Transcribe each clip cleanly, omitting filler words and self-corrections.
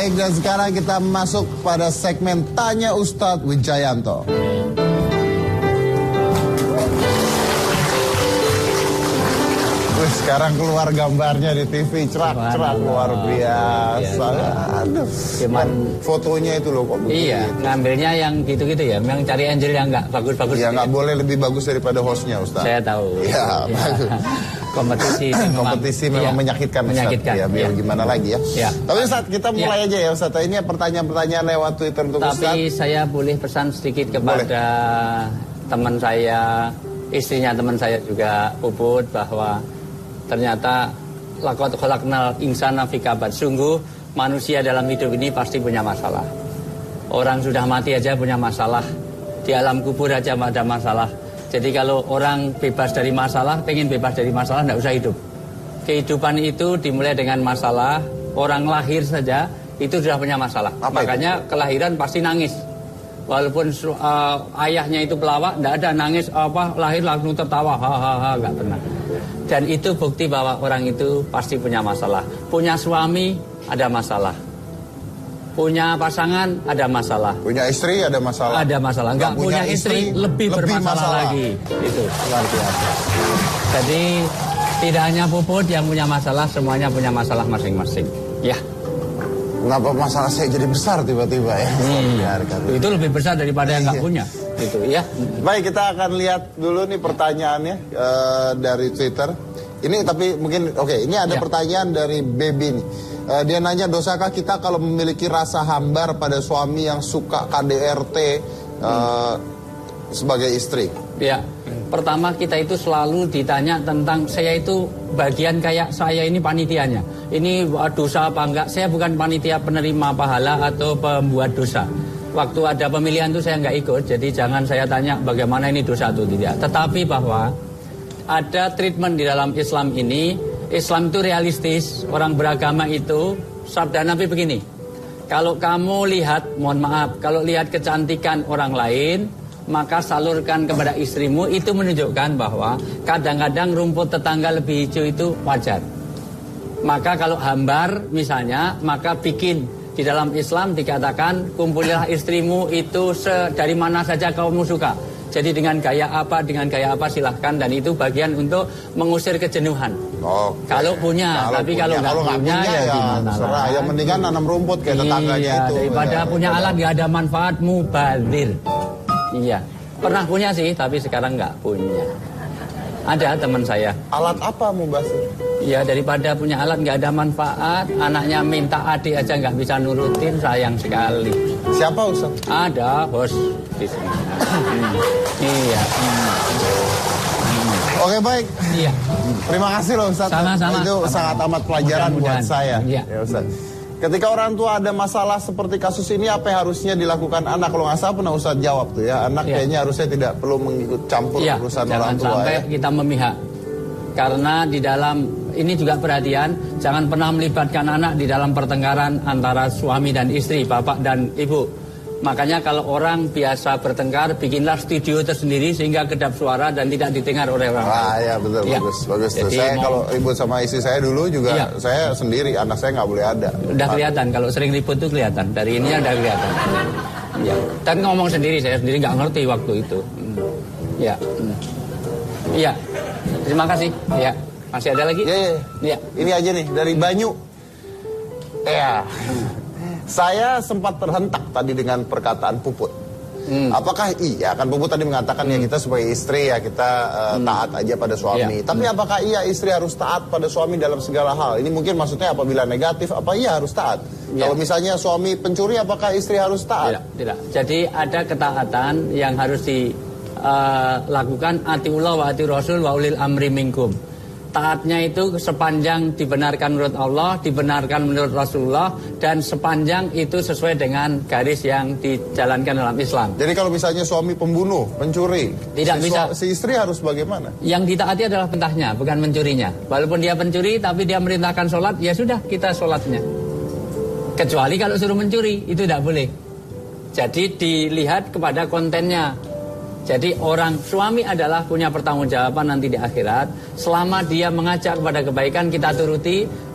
Baik, dan sekarang kita masuk pada segmen Tanya Ustadz Wijayanto. Sekarang keluar gambarnya di TV, cerak-cerak luar biasa. Aduh, cuman fotonya itu loh kok begini. Iya, ngambilnya yang gitu-gitu ya, memang cari angel yang nggak bagus-bagus. Ya nggak boleh lebih bagus daripada hostnya, Ustaz. Saya tahu. Ya, bagus. Kompetisi memang menyakitkan, menyakitkan. Ya, biar gimana lagi ya. Tapi Ustaz, kita mulai aja ya Ustaz. Ini pertanyaan-pertanyaan lewat Twitter untuk Ustaz. Tapi saya boleh pesan sedikit kepada teman saya, istrinya teman saya juga, Puput, bahwa ternyata laqad khalaqnal insana fi kabad. Sungguh manusia dalam hidup ini pasti punya masalah. Orang sudah mati aja punya masalah. Di alam kubur aja ada masalah. Jadi kalau orang bebas dari masalah, pengen bebas dari masalah, tidak usah hidup. Kehidupan itu dimulai dengan masalah. Orang lahir saja itu sudah punya masalah. Makanya kelahiran pasti nangis. Walaupun ayahnya itu pelawak, tidak ada nangis lahir langsung tertawa, hahaha, nggak pernah. Dan itu bukti bahwa orang itu pasti punya masalah. Punya suami ada masalah. Punya pasangan ada masalah. Punya istri ada masalah. Ada masalah. Enggak punya istri lebih bermasalah lagi. Itu luar biasa. Jadi tidak hanya Puput yang punya masalah, semuanya punya masalah masing-masing. Ya. Kenapa masalah saya jadi besar tiba-tiba ya? Itu lebih besar daripada yang nggak punya. Itu ya. Baik, kita akan lihat dulu nih pertanyaannya dari Twitter. Ini tapi mungkin ini ada pertanyaan dari Baby nih. Dia nanya, dosakah kita kalau memiliki rasa hambar pada suami yang suka KDRT sebagai istri? Ya. Pertama kita itu selalu ditanya tentang saya itu bagian kayak saya ini panitianya. Ini dosa apa enggak? Saya bukan panitia penerima pahala atau pembuat dosa. Waktu ada pemilihan itu saya nggak ikut, jadi jangan saya tanya bagaimana ini dosa atau tidak. Tetapi bahwa ada treatment di dalam Islam ini, Islam itu realistis, orang beragama itu, sabda Nabi begini, kalau kamu lihat, mohon maaf, kalau lihat kecantikan orang lain, maka salurkan kepada istrimu, itu menunjukkan bahwa kadang-kadang rumput tetangga lebih hijau itu wajar. Maka kalau hambar misalnya, maka bikin. Di dalam Islam dikatakan kumpulilah istrimu itu dari mana saja kamu suka. Jadi dengan gaya apa silahkan, dan itu bagian untuk mengusir kejenuhan. Kalau punya, tapi kalau nggak punya ya gimana lah. Yang mendingan nanam rumput kayak tetangganya itu. Daripada punya alat nggak ada manfaat, mubazir. Iya, pernah punya sih, tapi sekarang nggak punya. Ada teman saya. Alat apa mubazir? Ya daripada punya alat nggak ada manfaat, anaknya minta adik aja nggak bisa nurutin, sayang sekali. Siapa Ustaz? Ada host di sini. Iya. Oke, baik. Iya. Terima kasih loh Ustaz. Sama-sama. Itu sangat amat pelajaran buat saya. Iya. Ya Ustaz. Ketika orang tua ada masalah seperti kasus ini, apa yang harusnya dilakukan anak? Kalau nggak salah pernah Ustaz jawab tuh ya, anak kayaknya harusnya tidak perlu mengikut campur urusan orang tua. Jangan sampai kita memihak. Karena di dalam, ini juga perhatian, jangan pernah melibatkan anak di dalam pertengkaran antara suami dan istri, bapak dan ibu. Makanya kalau orang biasa bertengkar, bikinlah studio tersendiri sehingga kedap suara dan tidak didengar oleh orang lain. Ya betul, bagus. Jadi, saya kalau ribut sama istri saya dulu juga, saya sendiri, anak saya nggak boleh ada. Udah kelihatan, kalau sering ribut tuh kelihatan. Dari ini udah kelihatan. Ya. Dan ngomong sendiri, saya sendiri nggak ngerti waktu itu. Ya. Iya. Terima kasih. Ya. Masih ada lagi? Ya. Ini aja nih dari Banyu. Ya. Saya sempat terhentak tadi dengan perkataan Puput. Apakah iya, kan Puput tadi mengatakan ya kita sebagai istri ya kita taat aja pada suami. Tapi apakah iya istri harus taat pada suami dalam segala hal? Ini mungkin maksudnya apabila negatif, apa iya harus taat? Kalau misalnya suami pencuri, apakah istri harus taat? Tidak. Jadi ada ketaatan yang harus dilakukan, atiullah wa ati rasul wa ulil amri minkum. Taatnya itu sepanjang dibenarkan menurut Allah, dibenarkan menurut Rasulullah, dan sepanjang itu sesuai dengan garis yang dijalankan dalam Islam. Jadi kalau misalnya suami pembunuh, pencuri, si istri harus bagaimana? Yang ditaati adalah perintahnya, bukan mencurinya. Walaupun dia pencuri, tapi dia merintahkan sholat, ya sudah kita sholatnya. Kecuali kalau suruh mencuri, itu tidak boleh. Jadi dilihat kepada kontennya. Jadi orang suami adalah punya pertanggungjawaban nanti di akhirat. Selama dia mengajak kepada kebaikan kita turuti,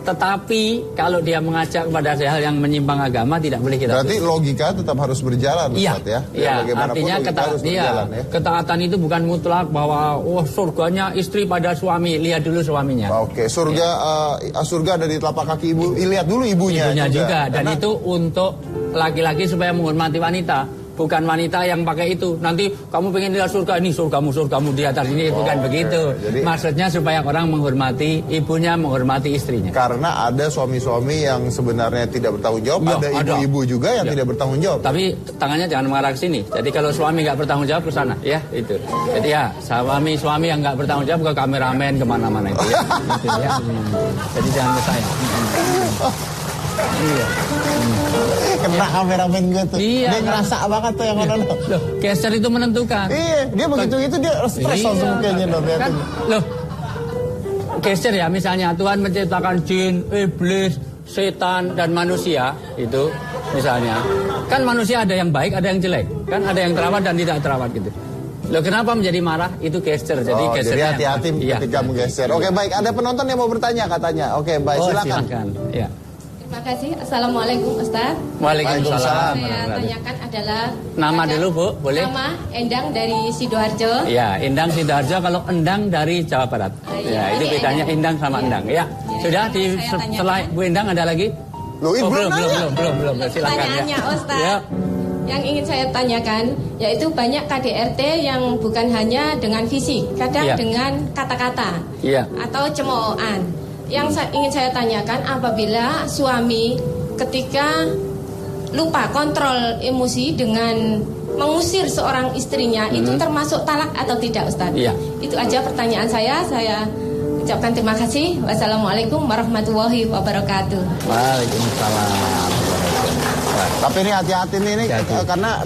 Tetapi kalau dia mengajak kepada hal yang menyimpang agama tidak boleh kita. Berarti logika tetap harus berjalan, iya, Ustaz, ya. Iya, artinya ya. Ketaatan itu bukan mutlak bahwa surganya istri pada suami, lihat dulu suaminya. Oke, surga ada di telapak kaki ibu, lihat dulu ibunya juga. Dan itu untuk laki-laki supaya menghormati wanita. Bukan wanita yang pakai itu. Nanti kamu pengen lihat surga, ini surgamu di atas ini. Bukan begitu. Jadi, maksudnya supaya orang menghormati ibunya, menghormati istrinya. Karena ada suami-suami yang sebenarnya tidak bertanggung jawab. Ya, ada ibu-ibu juga yang tidak bertanggung jawab. Tapi tangannya jangan mengarah ke sini. Jadi kalau suami nggak bertanggung jawab ke sana. Ya, itu. Jadi ya, suami yang nggak bertanggung jawab ke kameramen, kemana-mana itu ya. Gitu, ya. Jadi jangan ke saya. Iya. Kena kameramen gue tuh. Iya, dia ngerasa banget tuh yang nonton. Loh, geser itu menentukan. Iya, dia begitu itu dia stres langsung kayaknya kan, loh. Geser ya, misalnya Tuhan menciptakan jin, iblis, setan dan manusia itu misalnya. Kan manusia ada yang baik, ada yang jelek. Kan ada yang terawat dan tidak terawat gitu. Loh, kenapa menjadi marah? Itu geser. Jadi hati-hati ketika menggeser. Oke, baik. Ada penonton yang mau bertanya katanya. Oke, baik, silakan. Ya. Terima kasih. Assalamualaikum Ustaz. Waalaikumsalam. Saya tanyakan adalah nama dulu Bu, boleh? Nama Endang dari Sidoarjo. Ya, Endang Sidoarjo. Kalau Endang dari Jawa Barat. Ya, itu bedanya Endang sama Endang. Ya, sudah di setelah Bu Endang ada lagi? Belum. Silakan pertanyaannya ya. Ustaz. Ya. Yang ingin saya tanyakan yaitu banyak KDRT yang bukan hanya dengan fisik, kadang dengan kata-kata atau cemoohan. Yang ingin saya tanyakan, apabila suami ketika lupa kontrol emosi dengan mengusir seorang istrinya, itu termasuk talak atau tidak, Ustaz? Iya. Itu aja pertanyaan saya ucapkan terima kasih. Wassalamualaikum warahmatullahi wabarakatuh. Waalaikumsalam. Tapi ini hati-hati nih karena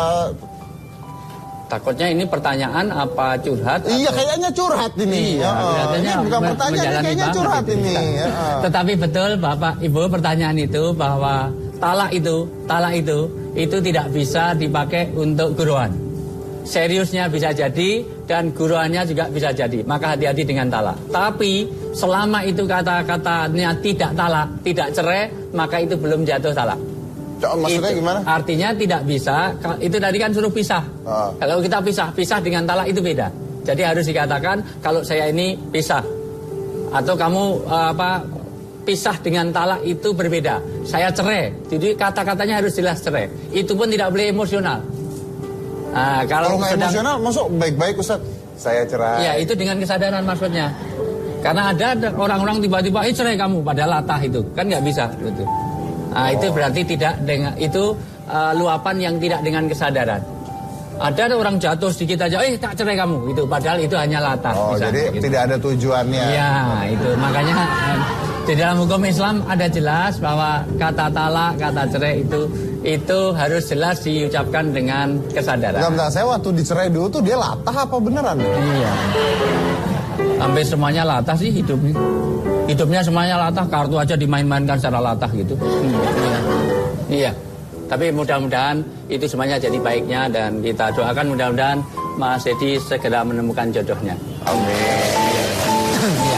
takutnya ini pertanyaan apa curhat? Iya, kayaknya curhat ini. Iya, ini bukan pertanyaan, kayaknya curhat gitu. ini. Tetapi betul Bapak Ibu, pertanyaan itu bahwa talak itu tidak bisa dipakai untuk guruan. Seriusnya bisa jadi dan guruannya juga bisa jadi. Maka hati-hati dengan talak. Tapi selama itu kata-katanya tidak talak, tidak cerai, maka itu belum jatuh talak. Maksudnya itu, gimana? Artinya tidak bisa. Itu tadi kan suruh pisah. Kalau kita pisah dengan talak itu beda. Jadi harus dikatakan kalau saya ini pisah atau kamu pisah dengan talak itu berbeda. Saya cerai. Jadi kata-katanya harus jelas cerai. Itu pun tidak boleh emosional. Nah, kalau nggak emosional, masuk baik-baik Ustaz. Saya cerai. Ya, itu dengan kesadaran maksudnya. Karena ada orang-orang tiba-tiba cerai kamu, padahal latah itu kan nggak bisa gitu. Nah, itu berarti tidak dengan itu luapan yang tidak dengan kesadaran. Ada orang jatuh sedikit aja, tak cerai kamu, itu padahal itu hanya latah. Jadi gitu. Tidak ada tujuannya. Ya, itu makanya di dalam hukum Islam ada jelas bahwa kata talak, kata cerai itu harus jelas diucapkan dengan kesadaran. Bentar, saya waktu dicerai dulu tuh dia latah apa beneran? Iya. Hampir semuanya latah sih hidupnya. Hidupnya semuanya latah, kartu aja dimain-mainkan secara latah gitu. Iya. Tapi mudah-mudahan itu semuanya jadi baiknya dan kita doakan mudah-mudahan Mas Edi segera menemukan jodohnya. Amin. Iya.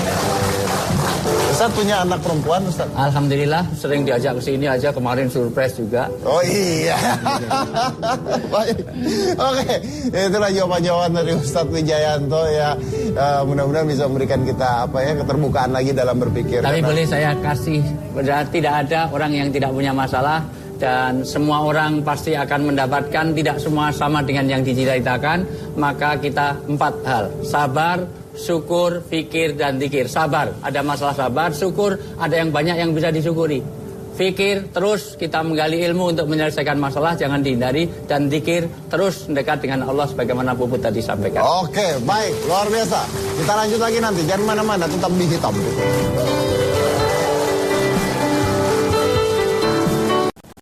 Ustaz punya anak perempuan, Ustaz? Alhamdulillah sering diajak ke sini aja, kemarin surprise juga. Oh iya. Baik. Oke, itulah jawaban-jawaban dari Ustaz Wijayanto ya. Mudah-mudahan bisa memberikan kita keterbukaan lagi dalam berpikir. Tapi boleh saya kasih, tidak ada orang yang tidak punya masalah dan semua orang pasti akan mendapatkan, tidak semua sama dengan yang diceritakan. Maka kita 4 hal: sabar, syukur, fikir, dan zikir. Sabar, ada masalah sabar. Syukur, ada yang banyak yang bisa disyukuri. Fikir, terus kita menggali ilmu untuk menyelesaikan masalah, jangan dihindari. Dan zikir, terus mendekat dengan Allah sebagaimana Puput tadi sampaikan. Oke, baik, luar biasa. Kita lanjut lagi nanti, jangan mana-mana, tetap di Hitam.